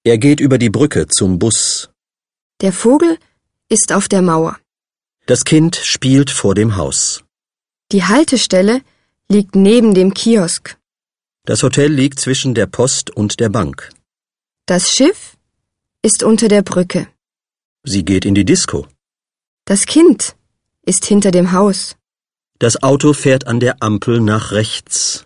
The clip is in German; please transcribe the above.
Er geht über die Brücke zum Bus. Der Vogel ist auf der Mauer. Das Kind spielt vor dem Haus. Die Haltestelle liegt neben dem Kiosk. Das Hotel liegt zwischen der Post und der Bank. Das Schiff ist unter der Brücke. Sie geht in die Disco. Das Kind ist hinter dem Haus. Das Auto fährt an der Ampel nach rechts.